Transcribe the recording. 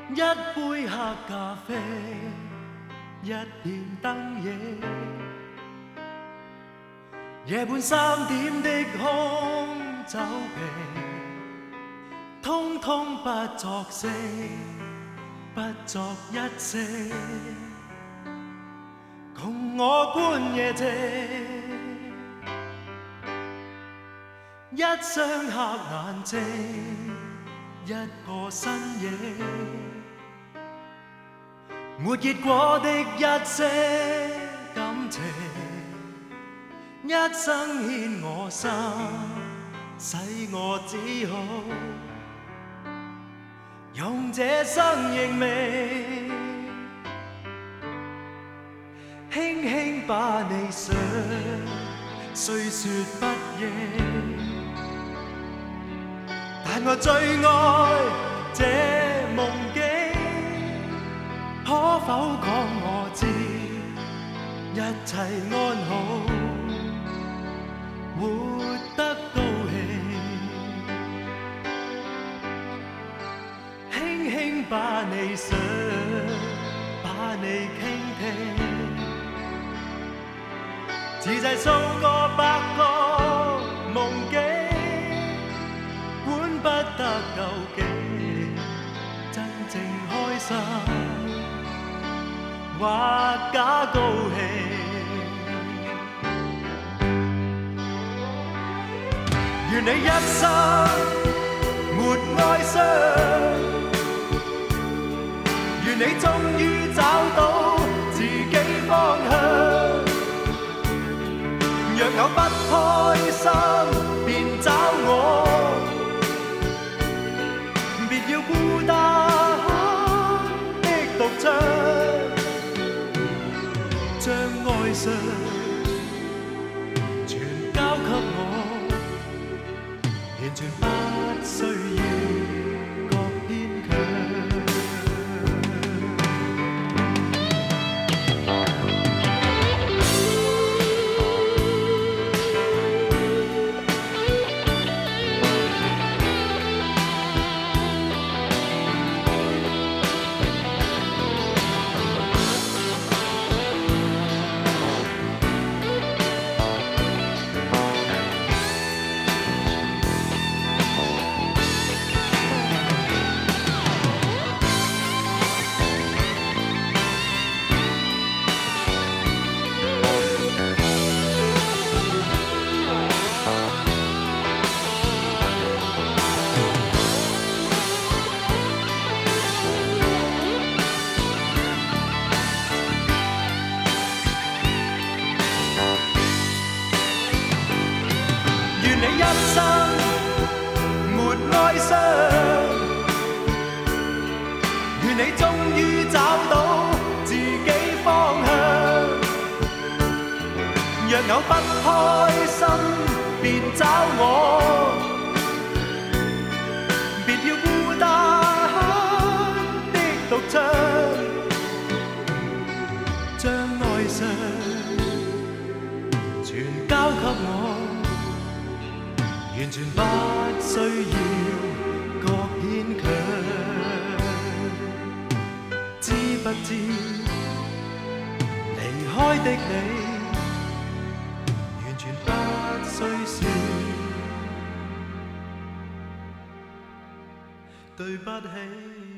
一杯黑咖啡，一片灯影，夜半3點的空酒瓶，通通不作聲，不作一聲，共我觀夜景，一雙黑眼睛，一個身影。沒結果的一些感情，一生牽我心，使我只好用這生認命，輕輕把你想，雖說不應，但我最愛這夢境。可否講我知，一切安好，活得高興，輕輕把你想，把你傾聽，自製數個百個夢境，管不得究竟真正開心或假高興，願你一生沒哀傷，願你終於找到自己方向。若有不開心，便找我，別要孤單的獨唱。將愛上全交給我，完全不需要各牽強。一生沒哀傷，願你終於找到自己方向。若有不開心，便找我，別要孤單的獨唱，將愛上全交給我。完全不需要各牽強，知不知離開的你，完全不需說對不起。